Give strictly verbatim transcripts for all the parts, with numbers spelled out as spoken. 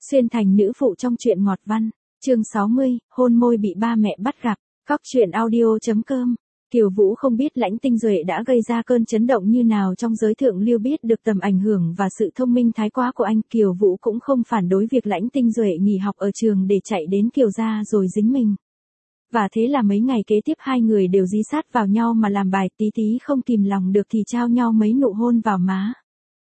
Xuyên thành nữ phụ trong truyện ngọt văn, chương sáu mươi, hôn môi bị ba mẹ bắt gặp, Cóc truyện audio chấm com. Kiều Vũ không biết Lãnh Tinh Duệ đã gây ra cơn chấn động như nào trong giới thượng lưu, biết được tầm ảnh hưởng và sự thông minh thái quá của anh. Kiều Vũ cũng không phản đối việc Lãnh Tinh Duệ nghỉ học ở trường để chạy đến Kiều gia rồi dính mình. Và thế là mấy ngày kế tiếp hai người đều dí sát vào nhau mà làm bài, tí tí không kìm lòng được thì trao nhau mấy nụ hôn vào má.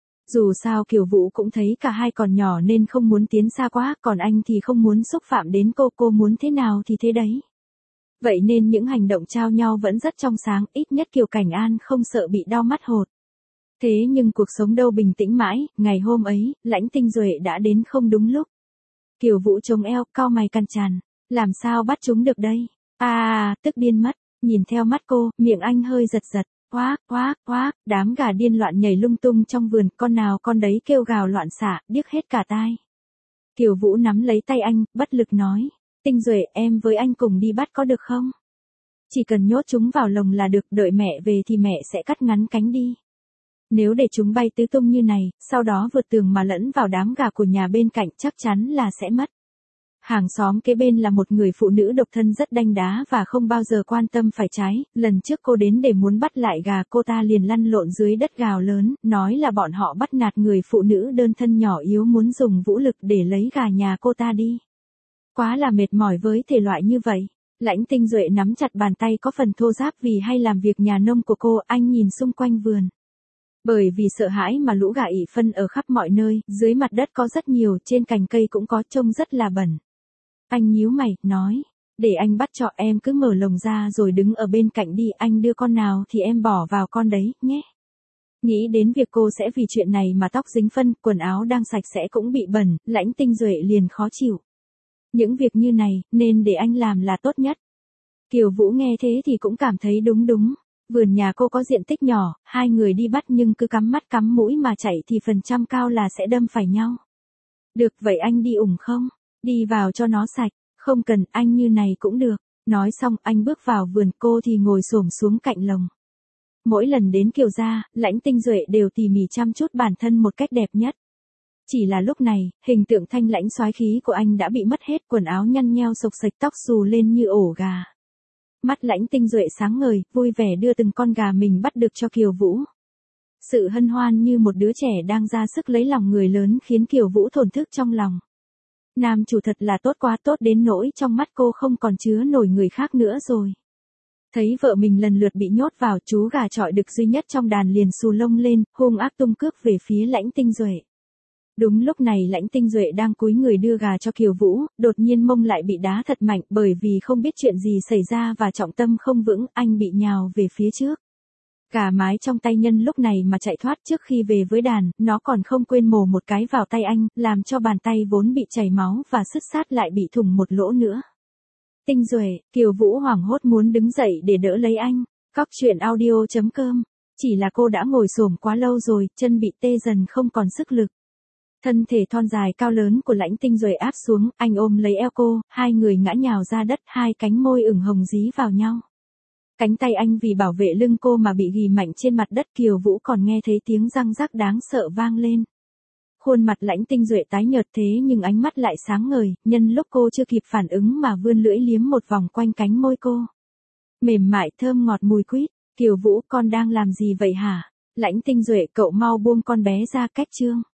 Dù sao Kiều Vũ cũng thấy cả hai còn nhỏ nên không muốn tiến xa quá, còn anh thì không muốn xúc phạm đến cô, cô muốn thế nào thì thế đấy. Vậy nên những hành động trao nhau vẫn rất trong sáng, ít nhất Kiều Cảnh An không sợ bị đau mắt hột. Thế nhưng cuộc sống đâu bình tĩnh mãi, ngày hôm ấy, Lãnh Tinh Duệ đã đến không đúng lúc. Kiều Vũ chống eo, cau mày căn tràn, làm sao bắt chúng được đây? À, tức điên mất, nhìn theo mắt cô, miệng anh hơi giật giật. Quá, quá, quá, đám gà điên loạn nhảy lung tung trong vườn, con nào con đấy kêu gào loạn xạ, điếc hết cả tai. Kiều Vũ nắm lấy tay anh, bất lực nói, Tinh Duệ, em với anh cùng đi bắt có được không? Chỉ cần nhốt chúng vào lồng là được, đợi mẹ về thì mẹ sẽ cắt ngắn cánh đi. Nếu để chúng bay tứ tung như này, sau đó vượt tường mà lẫn vào đám gà của nhà bên cạnh chắc chắn là sẽ mất. Hàng xóm kế bên là một người phụ nữ độc thân rất đanh đá và không bao giờ quan tâm phải trái, lần trước cô đến để muốn bắt lại gà, cô ta liền lăn lộn dưới đất gào lớn, nói là bọn họ bắt nạt người phụ nữ đơn thân nhỏ yếu muốn dùng vũ lực để lấy gà nhà cô ta đi. Quá là mệt mỏi với thể loại như vậy. Lãnh Tinh Duệ nắm chặt bàn tay có phần thô ráp vì hay làm việc nhà nông của cô, anh nhìn xung quanh vườn. Bởi vì sợ hãi mà lũ gà ị phân ở khắp mọi nơi, dưới mặt đất có rất nhiều, trên cành cây cũng có, trông rất là bẩn. Anh nhíu mày, nói, để anh bắt cho, em cứ mở lồng ra rồi đứng ở bên cạnh đi, anh đưa con nào thì em bỏ vào con đấy, nhé. Nghĩ đến việc cô sẽ vì chuyện này mà tóc dính phân, quần áo đang sạch sẽ cũng bị bẩn, Lãnh Tinh Duệ liền khó chịu. Những việc như này, nên để anh làm là tốt nhất. Kiều Vũ nghe thế thì cũng cảm thấy đúng đúng. Vườn nhà cô có diện tích nhỏ, hai người đi bắt nhưng cứ cắm mắt cắm mũi mà chạy thì phần trăm cao là sẽ đâm phải nhau. Được, vậy anh đi ủng không? Đi vào cho nó sạch, không cần, anh như này cũng được. Nói xong anh bước vào vườn, cô thì ngồi xổm xuống cạnh lồng. Mỗi lần đến Kiều gia, Lãnh Tinh Duệ đều tỉ mỉ chăm chút bản thân một cách đẹp nhất. Chỉ là lúc này, hình tượng thanh lãnh soái khí của anh đã bị mất hết, quần áo nhăn nheo xộc xệch, tóc xù lên như ổ gà. Mắt Lãnh Tinh Duệ sáng ngời, vui vẻ đưa từng con gà mình bắt được cho Kiều Vũ. Sự hân hoan như một đứa trẻ đang ra sức lấy lòng người lớn khiến Kiều Vũ thổn thức trong lòng. Nam chủ thật là tốt quá, tốt đến nỗi trong mắt cô không còn chứa nổi người khác nữa rồi. Thấy vợ mình lần lượt bị nhốt vào, chú gà chọi đực duy nhất trong đàn liền xù lông lên, hung ác tung cước về phía Lãnh Tinh Duệ. Đúng lúc này Lãnh Tinh Duệ đang cúi người đưa gà cho Kiều Vũ, đột nhiên mông lại bị đá thật mạnh, bởi vì không biết chuyện gì xảy ra và trọng tâm không vững, anh bị nhào về phía trước. Gà mái trong tay nhân lúc này mà chạy thoát, trước khi về với đàn, nó còn không quên mổ một cái vào tay anh, làm cho bàn tay vốn bị chảy máu và sứt sát lại bị thủng một lỗ nữa. Tinh Duệ, Kiều Vũ hoảng hốt muốn đứng dậy để đỡ lấy anh. Cóc truyện audio chấm com. Chỉ là cô đã ngồi xổm quá lâu rồi, chân bị tê dần không còn sức lực. Thân thể thon dài cao lớn của Lãnh Tinh Duệ áp xuống, anh ôm lấy eo cô, hai người ngã nhào ra đất, hai cánh môi ửng hồng dí vào nhau. Cánh tay anh vì bảo vệ lưng cô mà bị ghì mạnh trên mặt đất, Kiều Vũ còn nghe thấy tiếng răng rắc đáng sợ vang lên. Khuôn mặt Lãnh Tinh Duệ tái nhợt thế nhưng ánh mắt lại sáng ngời, nhân lúc cô chưa kịp phản ứng mà vươn lưỡi liếm một vòng quanh cánh môi cô. Mềm mại thơm ngọt mùi quýt. Kiều Vũ, con đang làm gì vậy hả? Lãnh Tinh Duệ, cậu mau buông con bé ra, cách chương.